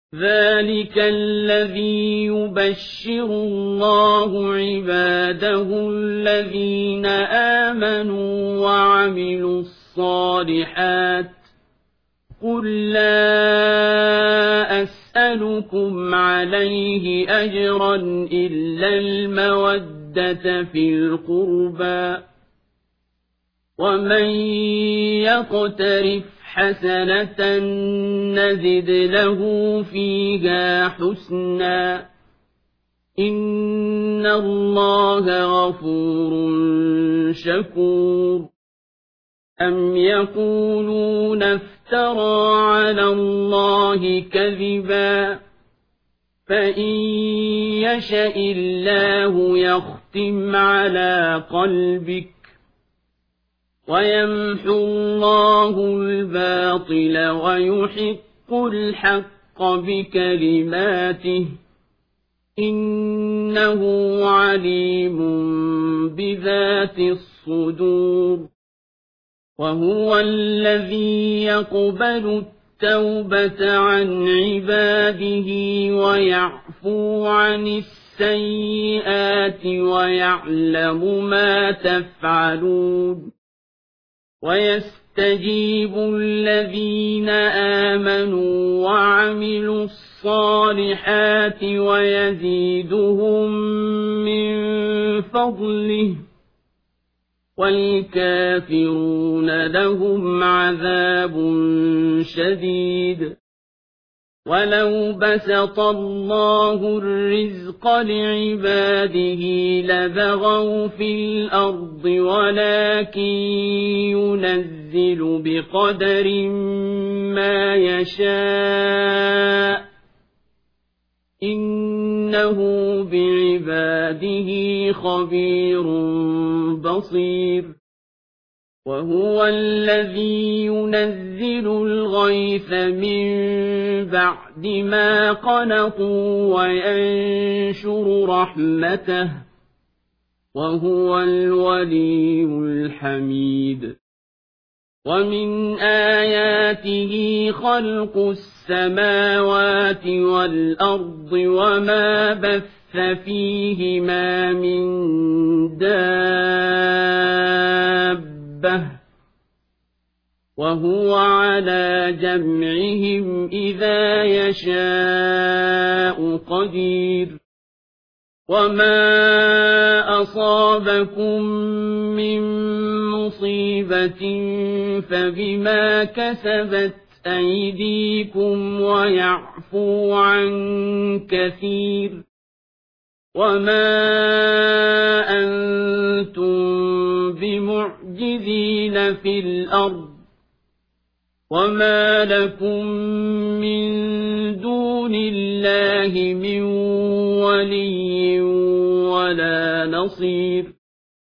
ذلك الذي يبشر الله عباده الذين آمنوا وعملوا الصالحات قل لا أسألكم عليه أجرا إلا المودة في القربى ومن يقترف حسنة نزد له فيها حسنا إن الله غفور شكور أم يقولون افترى على الله كذبا فإن يشأ الله يختم على قلبك ويمحو الله الباطل ويحق الحق بكلماته إنه عليم بذات الصدور وهو الذي يقبل التوبة عن عباده ويعفو عن السيئات ويعلم ما تفعلون ويستجيب الذين آمنوا وعملوا الصالحات ويزيدهم من فضله والكافرون لهم عذاب شديد ولو بسط الله الرزق لعباده لبغوا في الأرض ولكن ينزل بقدر ما يشاء إنه بعباده خبير بصير وهو الذي ينزل الغيث من بعد ما قنطوا وينشر رحمته وهو الولي الحميد ومن آياته خلق السماوات والأرض وما بث فيهما من دابة وهو على جمعهم إذا يشاء قدير وما أصابكم من مصيبة فبما كسبت أيديكم ويعفو عن كثير وما أنتم بمعجزين في الأرض وما لكم من دون الله من ولي ولا نصير